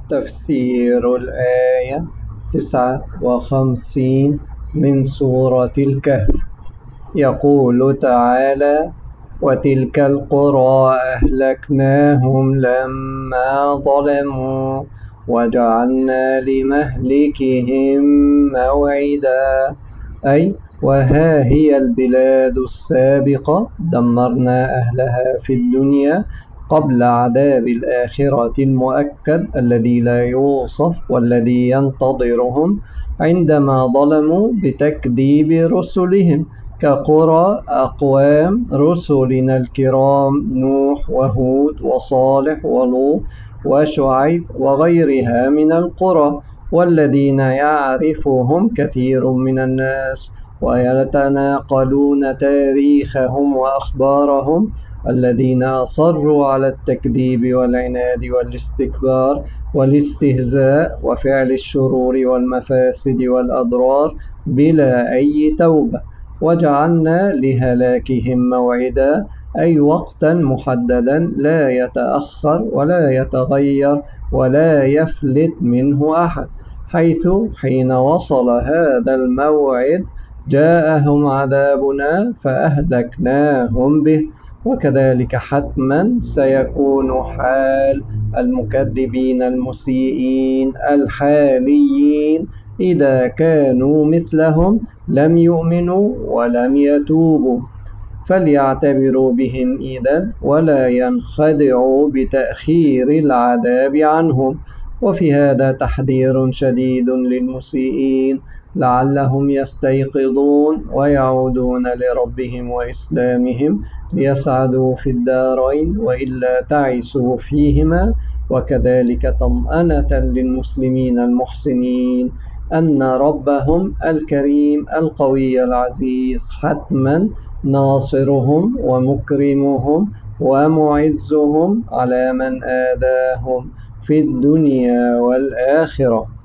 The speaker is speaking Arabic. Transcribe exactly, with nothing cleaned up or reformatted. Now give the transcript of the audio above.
تفسير الآية تسعة وخمسين من سورة الكهف. يقول تعالى: وتلك القرى أهلكناهم لما ظلموا وجعلنا لمهلكهم موعدا. أي وها هي البلاد السابقة دمرنا أهلها في الدنيا قبل عذاب الآخرة المؤكد الذي لا يوصف والذي ينتظرهم عندما ظلموا بتكذيب رسلهم، كقرى أقوام رسلنا الكرام نوح وهود وصالح ولوط وشعيب وغيرها من القرى، والذين يعرفهم كثير من الناس ويتناقلون تاريخهم وأخبارهم. الذين أصروا على التكذيب والعناد والاستكبار والاستهزاء وفعل الشرور والمفاسد والأضرار بلا أي توبة، وجعلنا لهلاكهم موعدا، أي وقتا محددا لا يتأخر ولا يتغير ولا يفلت منه أحد، حيث حين وصل هذا الموعد جاءهم عذابنا فأهلكناهم به. وكذلك حتما سيكون حال المكذبين المسيئين الحاليين إذا كانوا مثلهم لم يؤمنوا ولم يتوبوا، فليعتبروا بهم إذن ولا ينخدعوا بتأخير العذاب عنهم. وفي هذا تحذير شديد للمسيئين لعلهم يستيقظون ويعودون لربهم وإسلامهم ليسعدوا في الدارين وإلا تعسوا فيهما. وكذلك طمأنة للمسلمين المحسنين أن ربهم الكريم القوي العزيز حتما ناصرهم ومكرمهم ومعزهم على من آذاهم في الدنيا والآخرة.